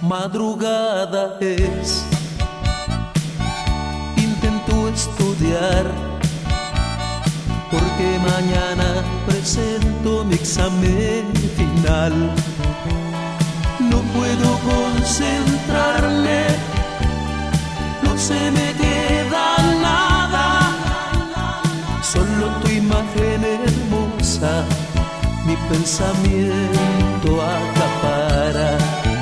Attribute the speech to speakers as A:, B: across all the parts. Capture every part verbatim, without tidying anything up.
A: madrugada es. Intento estudiar porque mañana presento mi examen final. No puedo concentrarme, no se me queda nada, solo tu imagen hermosa mi pensamiento acapara.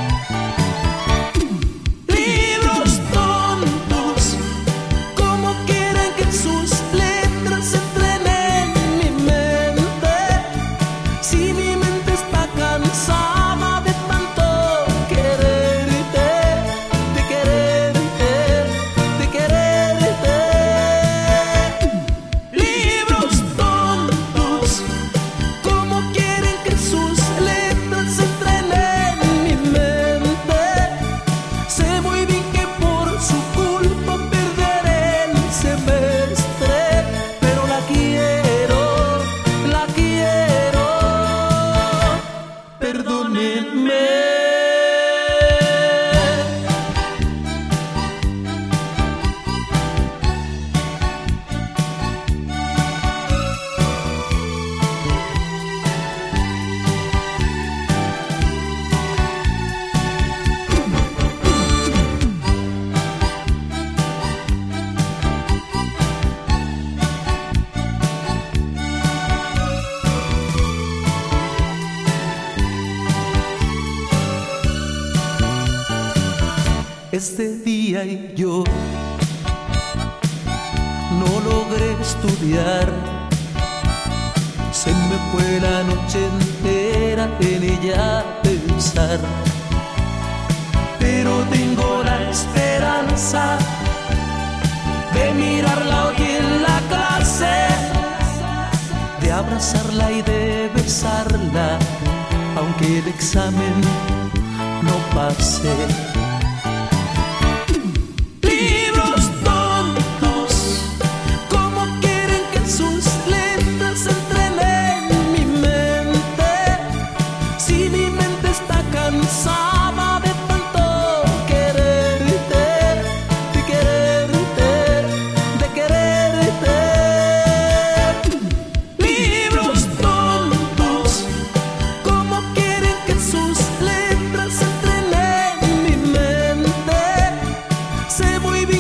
A: Este día y yo no logré estudiar, se me fue la noche entera en ella pensar, pero tengo la esperanza de mirarla hoy en la clase, de abrazarla y de besarla, aunque el examen no pase.
B: Cansada de tanto quererte, de quererte, de quererte. Libros tontos, ¿cómo quieren que sus letras entren en mi mente? Sé muy bien